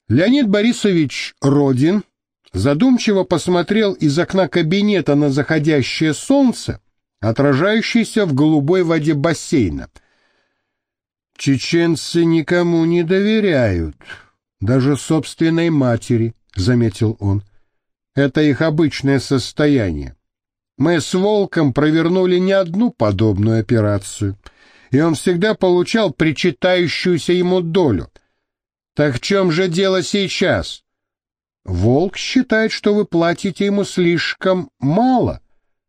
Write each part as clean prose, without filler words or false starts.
Леонид Борисович Родин задумчиво посмотрел из окна кабинета на заходящее солнце, отражающееся в голубой воде бассейна. «Чеченцы никому не доверяют, даже собственной матери», — заметил он. «Это их обычное состояние. Мы с Волком провернули не одну подобную операцию, и он всегда получал причитающуюся ему долю. Так в чем же дело сейчас? Волк считает, что вы платите ему слишком мало.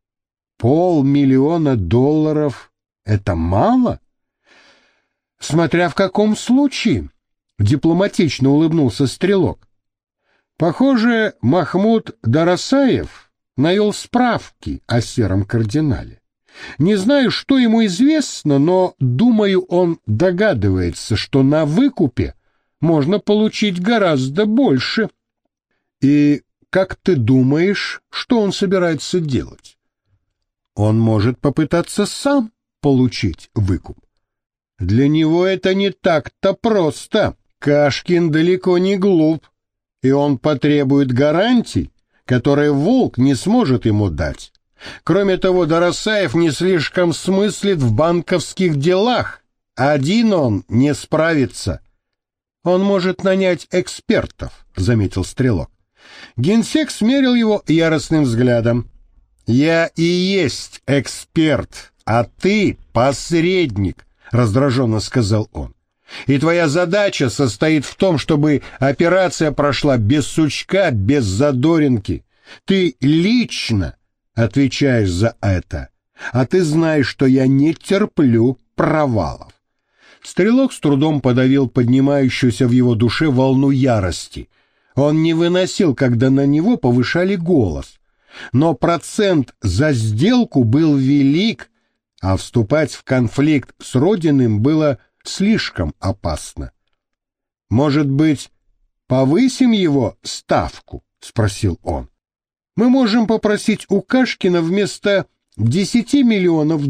$500 000 — это мало? Смотря в каком случае, — дипломатично улыбнулся Стрелок. Похоже, Махмуд Дарасаев навел справки о сером кардинале. Не знаю, что ему известно, но, думаю, он догадывается, что на выкупе можно получить гораздо больше. И как ты думаешь, что он собирается делать? Он может попытаться сам получить выкуп. Для него это не так-то просто. Кашкин далеко не глуп, и он потребует гарантий, которые Волк не сможет ему дать. Кроме того, Дарасаев не слишком смыслит в банковских делах. Один он не справится. Он может нанять экспертов, заметил Стрелок. Генсек смерил его яростным взглядом. «Я и есть эксперт, а ты посредник», — раздраженно сказал он. «И твоя задача состоит в том, чтобы операция прошла без сучка, без задоринки. Ты лично отвечаешь за это, а ты знаешь, что я не терплю провалов». Стрелок с трудом подавил поднимающуюся в его душе волну ярости. Он не выносил, когда на него повышали голос. Но процент за сделку был велик, а вступать в конфликт с Родиным было слишком опасно. «Может быть, повысим его ставку?» — спросил он. «Мы можем попросить у Кашкина вместо $10 миллионов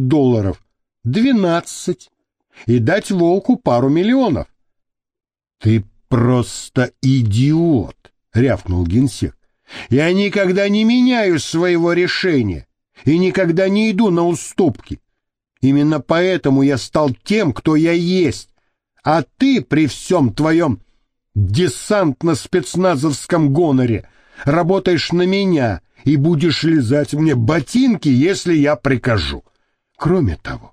12, и дать Волку пару миллионов». «Ты просто идиот», — рявкнул Генсек. «Я никогда не меняю своего решения и никогда не иду на уступки. Именно поэтому я стал тем, кто я есть, а ты при всем твоем десантно-спецназовском гоноре работаешь на меня и будешь лизать мне ботинки, если я прикажу. Кроме того,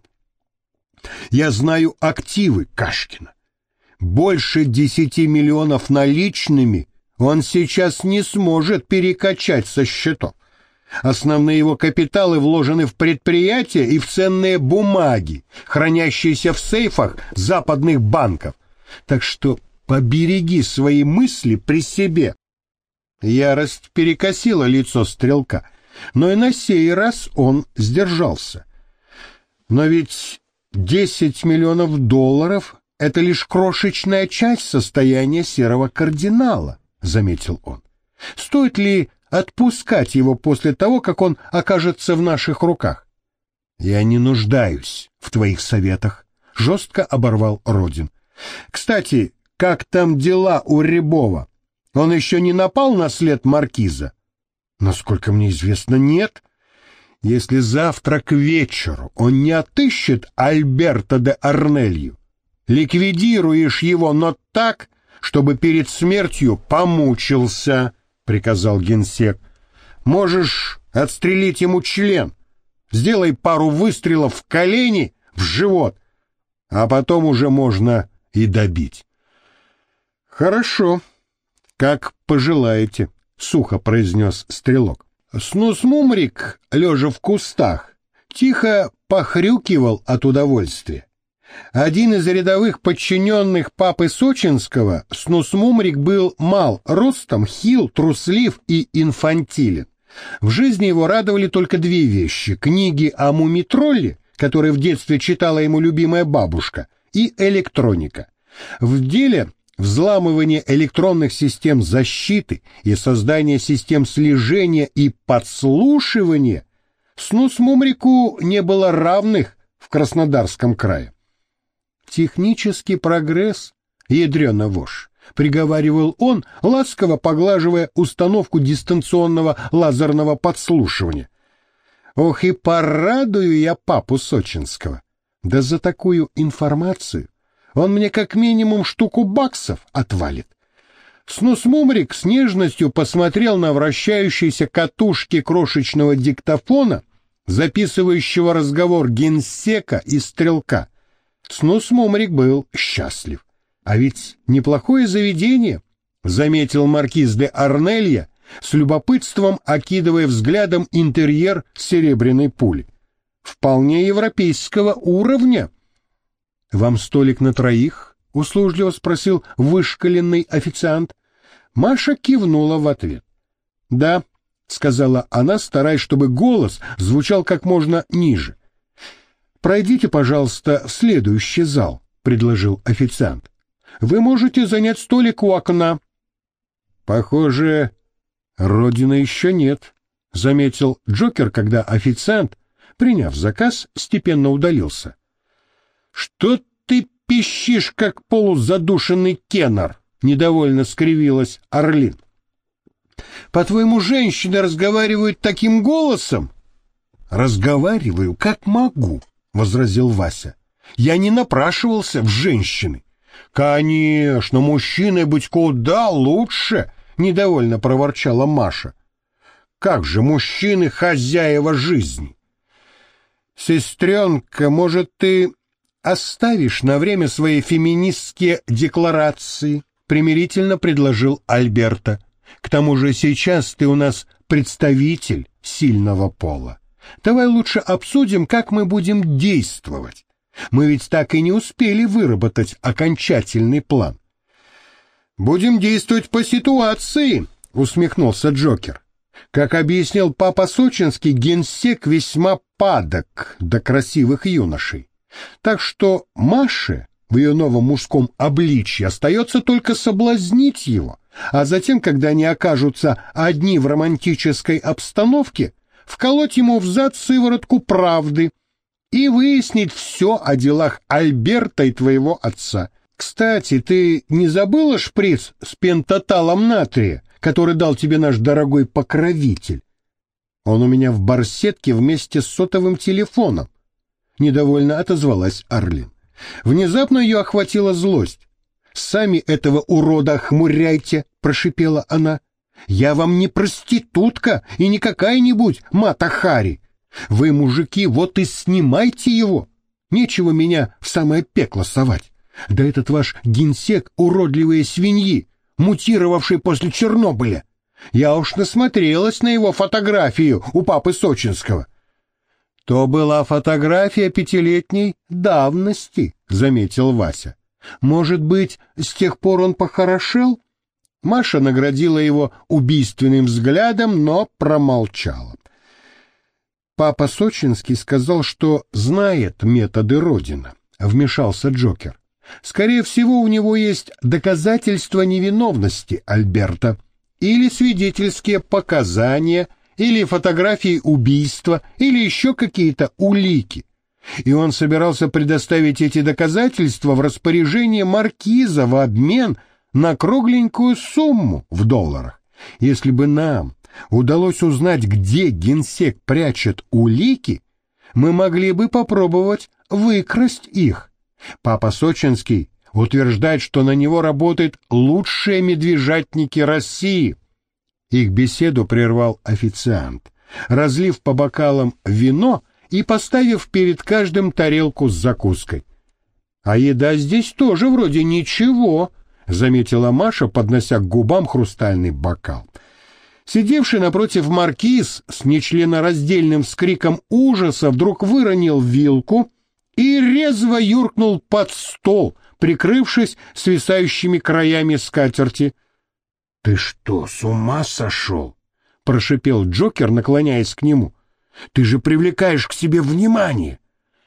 я знаю активы Кашкина. Больше 10 миллионов наличными он сейчас не сможет перекачать со счетов. Основные его капиталы вложены в предприятия и в ценные бумаги, хранящиеся в сейфах западных банков. Так что побереги свои мысли при себе». Ярость перекосила лицо Стрелка, но и на сей раз он сдержался. «Но ведь $10 миллионов — это лишь крошечная часть состояния серого кардинала», — заметил он. «Стоит ли отпускать его после того, как он окажется в наших руках?» «Я не нуждаюсь в твоих советах», — жестко оборвал Родин. «Кстати, как там дела у Рябова? Он еще не напал на след маркиза?» «Насколько мне известно, нет. Если завтра к вечеру он не отыщет Альберто де Арнелью, ликвидируешь его, но так, чтобы перед смертью помучился», — приказал Генсек. «Можешь отстрелить ему член, сделай пару выстрелов в колени, в живот, а потом уже можно и добить». «Хорошо, как пожелаете», — сухо произнес Стрелок. Снус-Мумрик, лежа в кустах, тихо похрюкивал от удовольствия. Один из рядовых подчиненных папы Сочинского, Снус-Мумрик, был мал ростом, хил, труслив и инфантилен. В жизни его радовали только две вещи: книги о мумитролле, которые в детстве читала ему любимая бабушка, и электроника. В деле взламывания электронных систем защиты и создания систем слежения и подслушивания Снус-Мумрику не было равных в Краснодарском крае. Технический прогресс, ядрёна вошь, — приговаривал он, ласково поглаживая установку дистанционного лазерного подслушивания. Ох, и порадую я папу Сочинского. Да за такую информацию он мне как минимум штуку баксов отвалит. Снус-Мумрик с нежностью посмотрел на вращающиеся катушки крошечного диктофона, записывающего разговор генсека и стрелка. Снус-Мумрик был счастлив. А ведь неплохое заведение, заметил маркиз де Арнелья, с любопытством окидывая взглядом интерьер серебряной пули. Вполне европейского уровня. «Вам столик на троих?» — услужливо спросил вышкаленный официант. Маша кивнула в ответ. «Да», — сказала она, стараясь, чтобы голос звучал как можно ниже. «Пройдите, пожалуйста, в следующий зал», — предложил официант. «Вы можете занять столик у окна». «Похоже, родины еще нет», — заметил Джокер, когда официант, приняв заказ, степенно удалился. «Что ты пищишь, как полузадушенный кенар?» — недовольно скривилась Орлин. «По-твоему, женщины разговаривают таким голосом?» «Разговариваю, как могу», — возразил Вася. «Я не напрашивался в женщины». «Конечно, мужчиной быть куда лучше», — недовольно проворчала Маша. «Как же мужчины хозяева жизни?» «Сестренка, может, ты оставишь на время свои феминистские декларации?» — примирительно предложил Альберто. «К тому же сейчас ты у нас представитель сильного пола. Давай лучше обсудим, как мы будем действовать. Мы ведь так и не успели выработать окончательный план». «Будем действовать по ситуации», — усмехнулся Джокер. «Как объяснил папа Сочинский, генсек весьма падок до красивых юношей. Так что Маше в ее новом мужском обличье остается только соблазнить его, а затем, когда они окажутся одни в романтической обстановке, вколоть ему в зад сыворотку правды и выяснить все о делах Альберта и твоего отца. Кстати, ты не забыла шприц с пентаталом натрия, который дал тебе наш дорогой покровитель? Он у меня в барсетке вместе с сотовым телефоном. Недовольно отозвалась Орлин. Внезапно ее охватила злость. «Сами этого урода охмуряйте», — прошипела она. «Я вам не проститутка и не какая-нибудь Мата Хари. Вы, мужики, вот и снимайте его. Нечего меня в самое пекло совать. Да этот ваш генсек — уродливые свиньи, мутировавший после Чернобыля. Я уж насмотрелась на его фотографию у папы Сочинского». «То была фотография 5-летней давности», — заметил Вася. «Может быть, с тех пор он похорошел?» Маша наградила его убийственным взглядом, но промолчала. «Папа Сочинский сказал, что знает методы Родина», — вмешался Джокер. «Скорее всего, у него есть доказательства невиновности Альберта, или свидетельские показания, или фотографии убийства, или еще какие-то улики. И он собирался предоставить эти доказательства в распоряжение маркиза в обмен на кругленькую сумму в долларах. Если бы нам удалось узнать, где генсек прячет улики, мы могли бы попробовать выкрасть их. Папа Сочинский утверждает, что на него работают лучшие медвежатники России». Их беседу прервал официант, разлив по бокалам вино и поставив перед каждым тарелку с закуской. «А еда здесь тоже вроде ничего», — заметила Маша, поднося к губам хрустальный бокал. Сидевший напротив маркиз с нечленораздельным вскриком ужаса вдруг выронил вилку и резво юркнул под стол, прикрывшись свисающими краями скатерти. «Ты что, с ума сошел?» — прошипел Джокер, наклоняясь к нему. «Ты же привлекаешь к себе внимание!»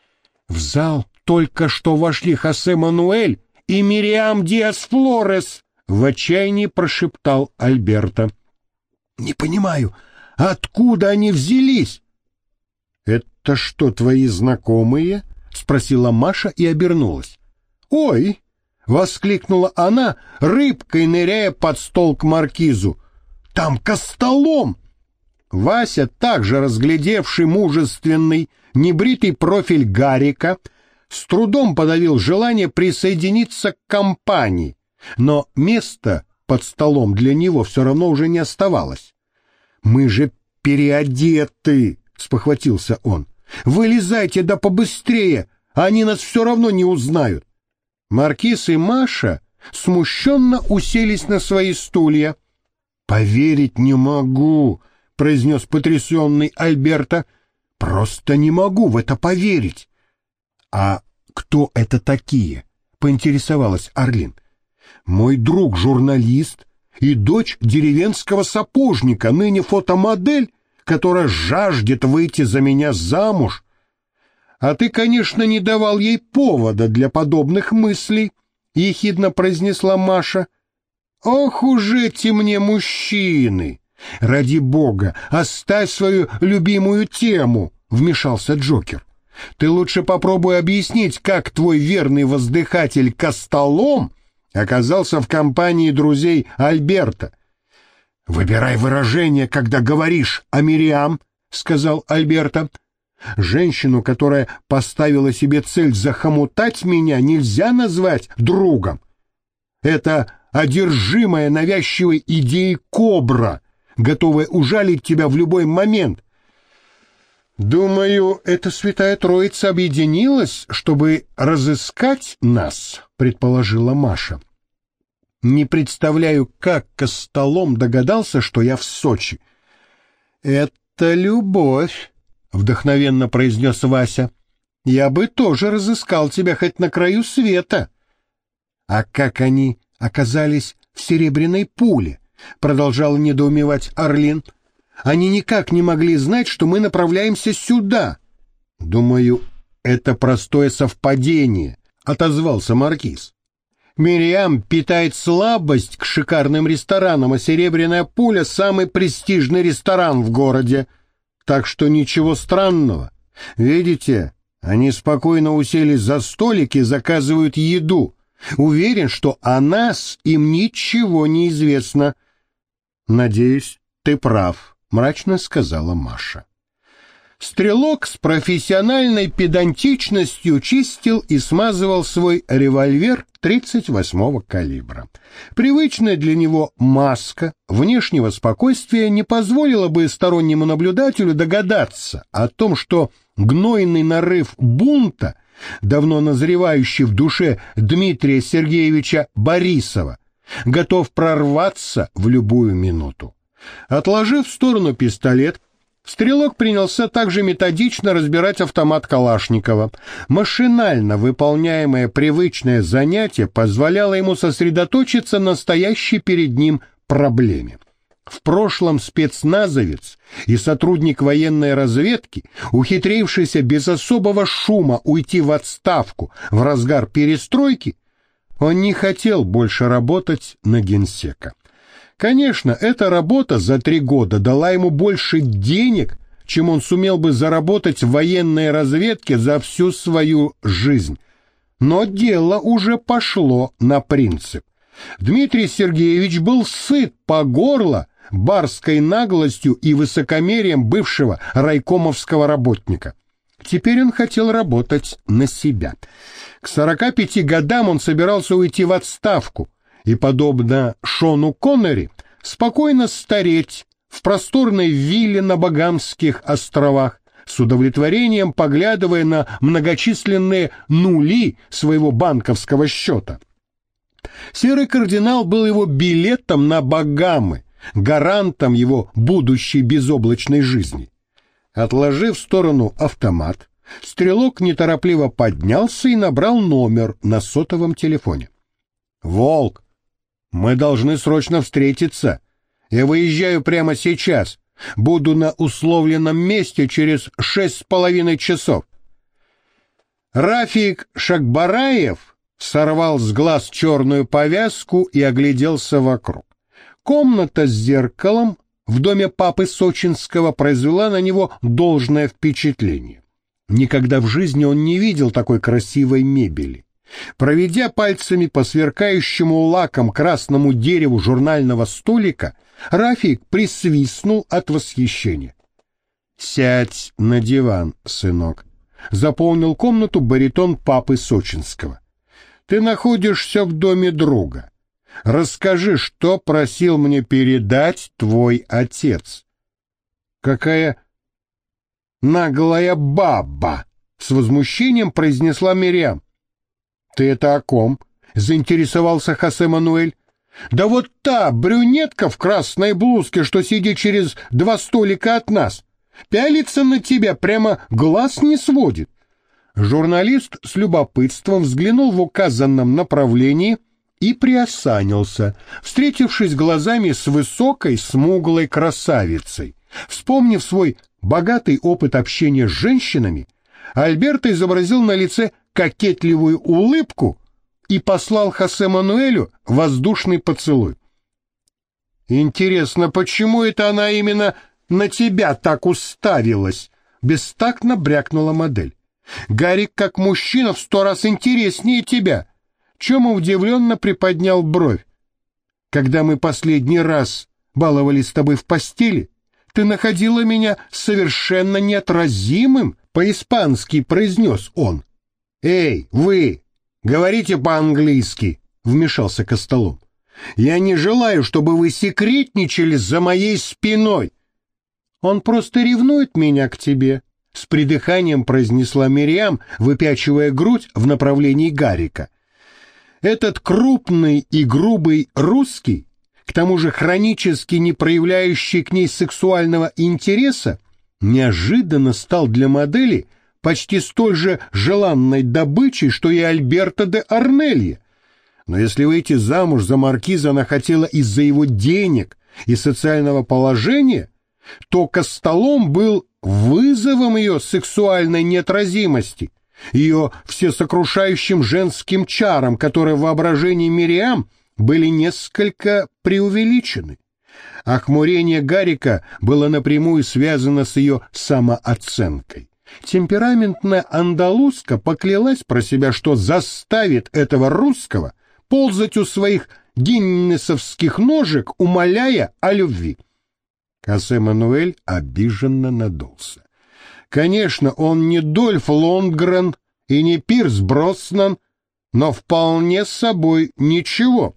В зал только что вошли Хосе Мануэль и Мириам Диас-Флорес, — в отчаянии прошептал Альберто. «Не понимаю, откуда они взялись?» «Это что, твои знакомые?» — спросила Маша и обернулась. «Ой, — воскликнула она, рыбкой ныряя под стол к маркизу. «Там Костолом!» Вася, также разглядевший мужественный, небритый профиль Гарика, с трудом подавил желание присоединиться к компании, но места под столом для него все равно уже не оставалось. «Мы же переодеты!» — спохватился он. «Вылезайте да побыстрее, они нас все равно не узнают!» Маркиз и Маша смущенно уселись на свои стулья. «Поверить не могу!» — произнес потрясенный Альберто. «Просто не могу в это поверить!» «А кто это такие?» — поинтересовалась Орлин. «Мой друг журналист и дочь деревенского сапожника, ныне фотомодель, которая жаждет выйти за меня замуж. А ты, конечно, не давал ей повода для подобных мыслей», — ехидно произнесла Маша. «Ох уж эти мне мужчины! Ради бога, оставь свою любимую тему», — вмешался Джокер. «Ты лучше попробуй объяснить, как твой верный воздыхатель Костолом оказался в компании друзей Альберта». «Выбирай выражение, когда говоришь о Мириам», — сказал Альберто. «Женщину, которая поставила себе цель захомутать меня, нельзя назвать другом. Это одержимая навязчивой идеей кобра, готовая ужалить тебя в любой момент». «Думаю, эта святая троица объединилась, чтобы разыскать нас», — предположила Маша. «Не представляю, как Костолом догадался, что я в Сочи». «Это любовь», — вдохновенно произнес Вася. «Я бы тоже разыскал тебя хоть на краю света». «А как они оказались в серебряной пуле?» — продолжал недоумевать Орлин. «Они никак не могли знать, что мы направляемся сюда». «Думаю, это простое совпадение», — отозвался маркиз. «Мириам питает слабость к шикарным ресторанам, а серебряная пуля — самый престижный ресторан в городе. Так что ничего странного. Видите, они спокойно уселись за столик и заказывают еду. Уверен, что о нас им ничего не известно». «Надеюсь, ты прав», — мрачно сказала Маша. Стрелок с профессиональной педантичностью чистил и смазывал свой револьвер 38-го калибра. Привычная для него маска внешнего спокойствия не позволила бы стороннему наблюдателю догадаться о том, что гнойный нарыв бунта, давно назревающий в душе Дмитрия Сергеевича Борисова, готов прорваться в любую минуту. Отложив в сторону пистолет, стрелок принялся также методично разбирать автомат Калашникова. Машинально выполняемое привычное занятие позволяло ему сосредоточиться на стоящей перед ним проблеме. В прошлом спецназовец и сотрудник военной разведки, ухитрившийся без особого шума уйти в отставку в разгар перестройки, он не хотел больше работать на генсека. Конечно, эта работа за 3 года дала ему больше денег, чем он сумел бы заработать в военной разведке за всю свою жизнь. Но дело уже пошло на принцип. Дмитрий Сергеевич был сыт по горло барской наглостью и высокомерием бывшего райкомовского работника. Теперь он хотел работать на себя. К 45 годам он собирался уйти в отставку и, подобно Шону Коннери, спокойно стареть в просторной вилле на Багамских островах, с удовлетворением поглядывая на многочисленные нули своего банковского счета. Серый кардинал был его билетом на Багамы, гарантом его будущей безоблачной жизни. Отложив в сторону автомат, стрелок неторопливо поднялся и набрал номер на сотовом телефоне. «Волк, мы должны срочно встретиться. Я выезжаю прямо сейчас. Буду на условленном месте через 6,5 часов». Рафик Шакбараев сорвал с глаз черную повязку и огляделся вокруг. Комната с зеркалом в доме папы Сочинского произвела на него должное впечатление. Никогда в жизни он не видел такой красивой мебели. Проведя пальцами по сверкающему лаком красному дереву журнального столика, Рафик присвистнул от восхищения. «Сядь на диван, сынок», — заполнил комнату баритон папы Сочинского. «Ты находишься в доме друга. Расскажи, что просил мне передать твой отец». «Какая наглая баба!» — с возмущением произнесла Мириам. «Ты это о ком?» — заинтересовался Хосе Мануэль. «Да вот та брюнетка в красной блузке, что сидит через 2 столика от нас. Пялится на тебя, прямо глаз не сводит». Журналист с любопытством взглянул в указанном направлении и приосанился, встретившись глазами с высокой, смуглой красавицей. Вспомнив свой богатый опыт общения с женщинами, Альберто изобразил на лице кокетливую улыбку и послал Хосе Мануэлю воздушный поцелуй. «Интересно, почему это она именно на тебя так уставилась?» — бестактно брякнула модель. «Гарик, как мужчина, в 100 раз интереснее тебя». Чома удивленно приподнял бровь. «Когда мы последний раз баловались с тобой в постели, ты находила меня совершенно неотразимым», — по-испански произнес он. «Эй, вы, говорите по-английски», — вмешался Костолом. «Я не желаю, чтобы вы секретничали за моей спиной». «Он просто ревнует меня к тебе», — с придыханием произнесла Мириам, выпячивая грудь в направлении Гарика. Этот крупный и грубый русский, к тому же хронически не проявляющий к ней сексуального интереса, неожиданно стал для модели почти столь же желанной добычей, что и Альберто де Арнелья. Но если выйти замуж за маркиза она хотела из-за его денег и социального положения, то Костолом был вызовом ее сексуальной неотразимости, ее всесокрушающим женским чарам, которые в воображении Мириам были несколько преувеличены. Охмурение Гарика было напрямую связано с ее самооценкой. Темпераментная андалузка поклялась про себя, что заставит этого русского ползать у своих гиннесовских ножек, умоляя о любви. Хосе Мануэль обиженно надулся. Конечно, он не Дольф Лундгрен и не Пирс Броснан, но вполне с собой ничего.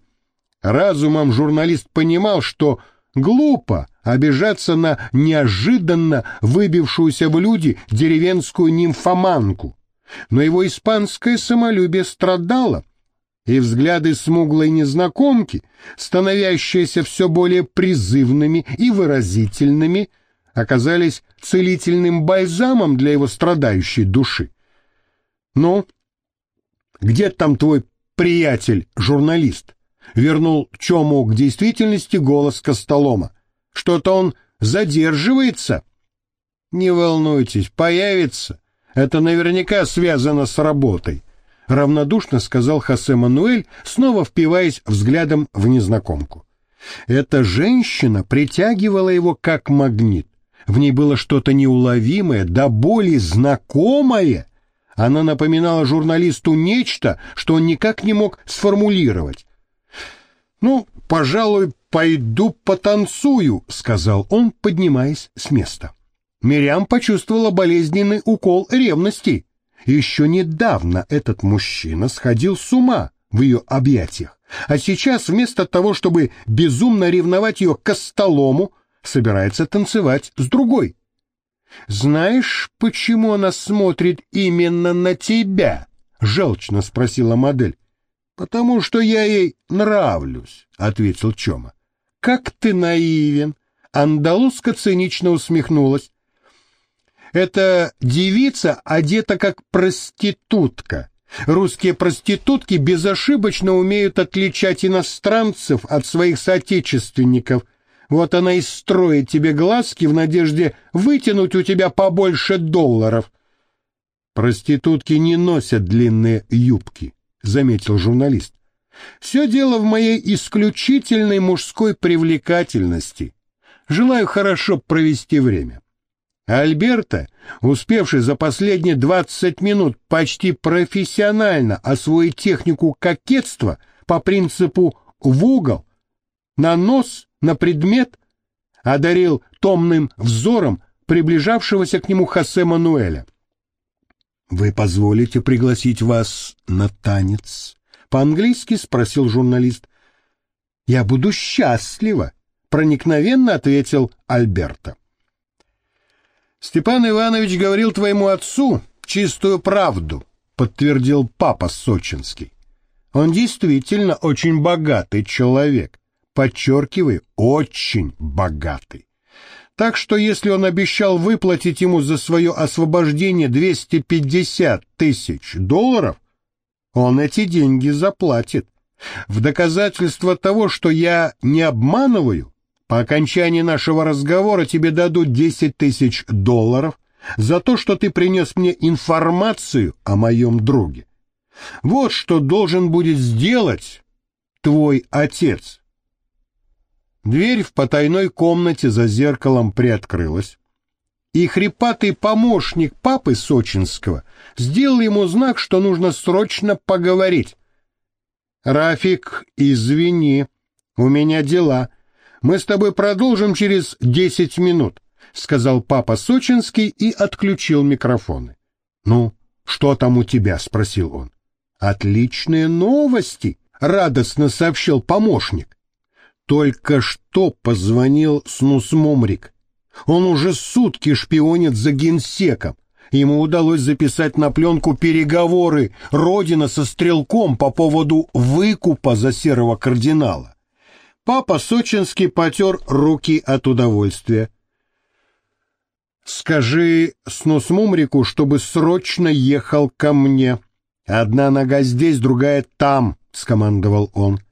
Разумом журналист понимал, что глупо обижаться на неожиданно выбившуюся в люди деревенскую нимфоманку, но его испанское самолюбие страдало, и взгляды смуглой незнакомки, становящиеся все более призывными и выразительными, оказались целительным бальзамом для его страдающей души. «Ну, где там твой приятель-журналист?» — вернул Чому к действительности голос Костолома. «Что-то он задерживается». «Не волнуйтесь, появится. Это наверняка связано с работой», — равнодушно сказал Хосе Мануэль, снова впиваясь взглядом в незнакомку. Эта женщина притягивала его как магнит. В ней было что-то неуловимое, до боли знакомое. Она напоминала журналисту нечто, что он никак не мог сформулировать. «Ну, пожалуй, пойду потанцую», — сказал он, поднимаясь с места. Мириам почувствовала болезненный укол ревности. Еще недавно этот мужчина сходил с ума в ее объятиях, а сейчас вместо того, чтобы безумно ревновать ее к Костолому, собирается танцевать с другой. «Знаешь, почему она смотрит именно на тебя?» — желчно спросила модель. «Потому что я ей нравлюсь», — ответил Чома. «Как ты наивен!» — андалузка цинично усмехнулась. «Эта девица одета как проститутка. Русские проститутки безошибочно умеют отличать иностранцев от своих соотечественников. Вот она и строит тебе глазки в надежде вытянуть у тебя побольше долларов». «Проститутки не носят длинные юбки», — заметил журналист. «Все дело в моей исключительной мужской привлекательности. Желаю хорошо провести время». Альберто, успевший за последние 20 минут почти профессионально освоить технику кокетства по принципу «в угол», на нос, на предмет, одарил томным взором приближавшегося к нему Хосе Мануэля. «Вы позволите пригласить вас на танец?» — по-английски спросил журналист. «Я буду счастлива», — проникновенно ответил Альберто. «Степан Иванович говорил твоему отцу чистую правду», — подтвердил папа Сочинский. «Он действительно очень богатый человек, подчеркиваю, очень богатый. Так что если он обещал выплатить ему за свое освобождение $250 тысяч, он эти деньги заплатит. В доказательство того, что я не обманываю, по окончании нашего разговора тебе дадут $10 тысяч за то, что ты принес мне информацию о моем друге. Вот что должен будет сделать твой отец». Дверь в потайной комнате за зеркалом приоткрылась, и хрипатый помощник папы Сочинского сделал ему знак, что нужно срочно поговорить. «Рафик, извини, у меня дела. Мы с тобой продолжим через 10 минут», — сказал папа Сочинский и отключил микрофоны. «Ну, что там у тебя?» — спросил он. «Отличные новости», — радостно сообщил помощник. «Только что позвонил Снус Мумрик. Он уже сутки шпионит за генсеком. Ему удалось записать на пленку переговоры Родина со Стрелком по поводу выкупа за серого кардинала». Папа Сочинский потер руки от удовольствия. «Скажи Снус Мумрику, чтобы срочно ехал ко мне. Одна нога здесь, другая там», — скомандовал он.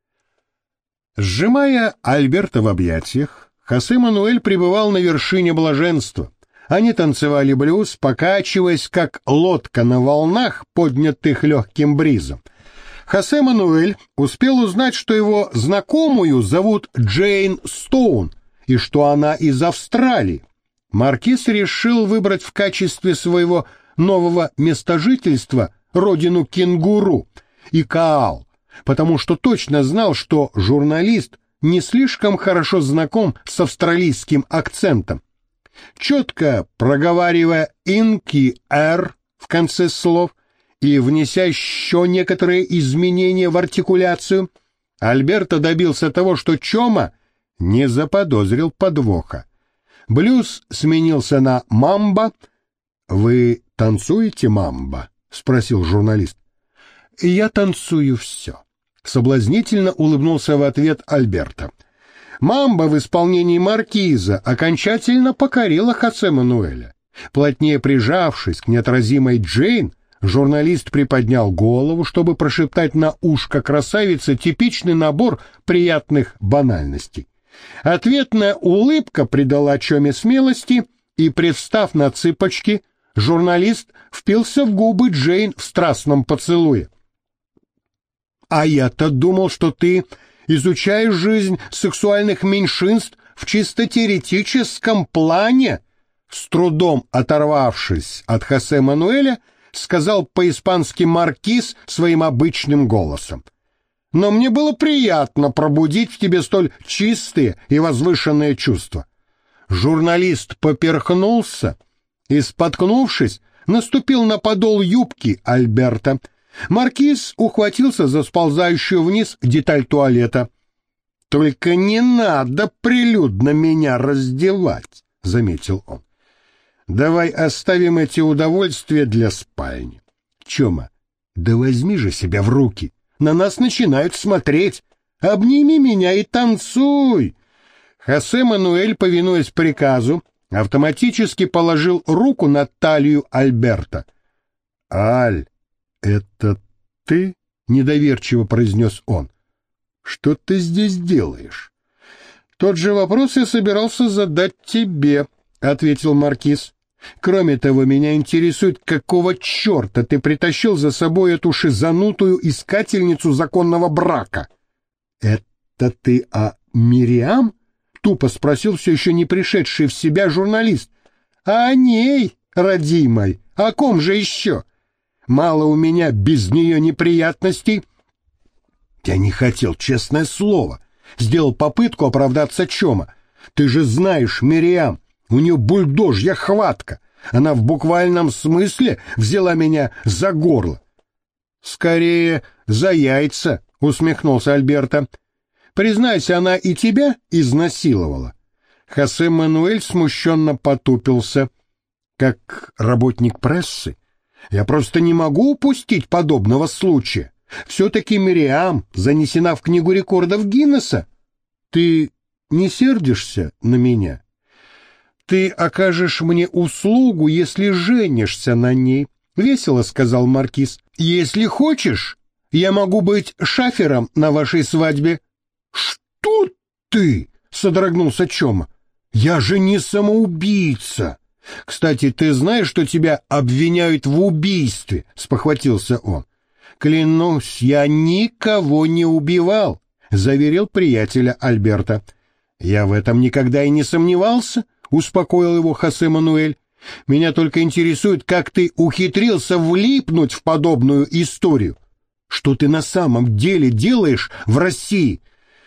Сжимая Альберта в объятиях, Хосе Мануэль пребывал на вершине блаженства. Они танцевали блюз, покачиваясь, как лодка на волнах, поднятых легким бризом. Хосе Мануэль успел узнать, что его знакомую зовут Джейн Стоун, и что она из Австралии. Маркиз решил выбрать в качестве своего нового места жительства родину кенгуру и Каал, потому что точно знал, что журналист не слишком хорошо знаком с австралийским акцентом. Четко проговаривая «инки» «р» в конце слов и внеся еще некоторые изменения в артикуляцию, Альберто добился того, что Чома не заподозрил подвоха. Блюз сменился на «мамба». «Вы танцуете мамба?» — спросил журналист. «Я танцую все», — соблазнительно улыбнулся в ответ Альберто. Мамба в исполнении маркиза окончательно покорила Хосе Мануэля. Плотнее прижавшись к неотразимой Джейн, журналист приподнял голову, чтобы прошептать на ушко красавице типичный набор приятных банальностей. Ответная улыбка придала Чоме смелости, и, привстав на цыпочки, журналист впился в губы Джейн в страстном поцелуе. «А я-то думал, что ты изучаешь жизнь сексуальных меньшинств в чисто теоретическом плане», с трудом оторвавшись от Хосе Мануэля, сказал по-испански маркиз своим обычным голосом. «Но мне было приятно пробудить в тебе столь чистые и возвышенные чувства». Журналист поперхнулся и, споткнувшись, наступил на подол юбки Альберта. Маркиз ухватился за сползающую вниз деталь туалета. «Только не надо прилюдно меня раздевать», — заметил он. «Давай оставим эти удовольствия для спальни. Чома, да возьми же себя в руки. На нас начинают смотреть. Обними меня и танцуй». Хосе Мануэль, повинуясь приказу, автоматически положил руку на талию Альберта. «Аль, это ты?» — недоверчиво произнес он. «Что ты здесь делаешь?» «Тот же вопрос я собирался задать тебе», — ответил маркиз. «Кроме того, меня интересует, какого черта ты притащил за собой эту шизанутую искательницу законного брака?» «Это ты о Мириам?» — тупо спросил все еще не пришедший в себя журналист. А о ней, родимой, о ком же еще? Мало у меня без нее неприятностей. Я не хотел, честное слово. Сделал попытку оправдаться Чома. Ты же знаешь, Мириам, у нее бульдожья хватка. Она в буквальном смысле взяла меня за горло. Скорее, за яйца, усмехнулся Альберто. Признайся, она и тебя изнасиловала. Хосе Мануэль смущенно потупился. Как работник прессы, я просто не могу упустить подобного случая. Все-таки Мириам занесена в книгу рекордов Гиннесса. Ты не сердишься на меня? Ты окажешь мне услугу, если женишься на ней, — весело сказал маркиз. Если хочешь, я могу быть шафером на вашей свадьбе. Что ты? — содрогнулся Чома. Я же не самоубийца. Кстати, ты знаешь, что тебя обвиняют в убийстве? — спохватился он. Клянусь, я никого не убивал, — заверил приятеля Альберто. Я в этом никогда и не сомневался, — успокоил его Хосе Мануэль. Меня только интересует, как ты ухитрился влипнуть в подобную историю. Что ты на самом деле делаешь в России?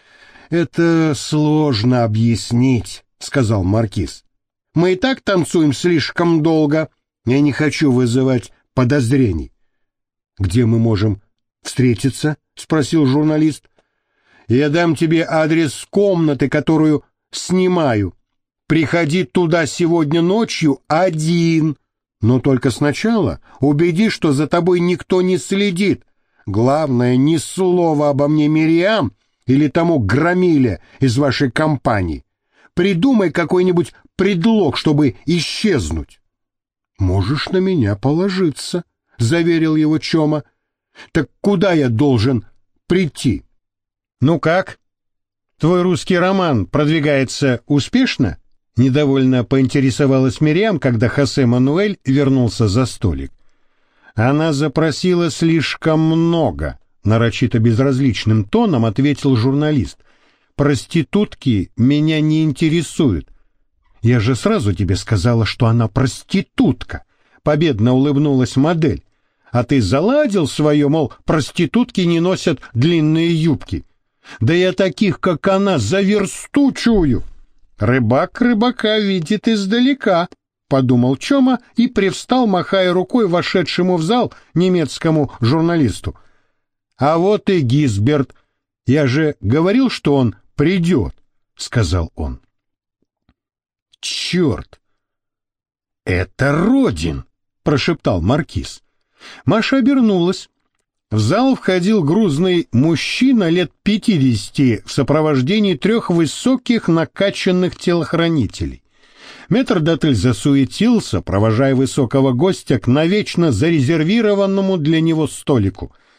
Это сложно объяснить, — сказал маркиз. Мы и так танцуем слишком долго. Я не хочу вызывать подозрений. Где мы можем встретиться? — спросил журналист. Я дам тебе адрес комнаты, которую снимаю. Приходи туда сегодня ночью один. Но только сначала убедись, что за тобой никто не следит. Главное, ни слова обо мне Мириам или тому громиле из вашей компании. Придумай какой-нибудь предлог, чтобы исчезнуть. Можешь на меня положиться, — заверил его Чома. Так куда я должен прийти? Ну как? Твой русский роман продвигается успешно? Недовольно поинтересовалась Мириам, когда Хосе Мануэль вернулся за столик. Она запросила слишком много, нарочито безразличным тоном ответил журналист. Проститутки меня не интересуют. Я же сразу тебе сказала, что она проститутка. Победно улыбнулась модель. А ты заладил свое, мол, проститутки не носят длинные юбки. Да я таких, как она, за версту чую. Рыбак рыбака видит издалека, — подумал Чома и привстал, махая рукой вошедшему в зал немецкому журналисту. А вот и Гизберт. Я же говорил, что он придет, — сказал он. Черт! Это Родин, — прошептал маркиз. Маша обернулась. В зал входил грузный мужчина лет 50 в сопровождении 3 высоких накачанных телохранителей. Метрдотель засуетился, провожая высокого гостя к навечно зарезервированному для него столику.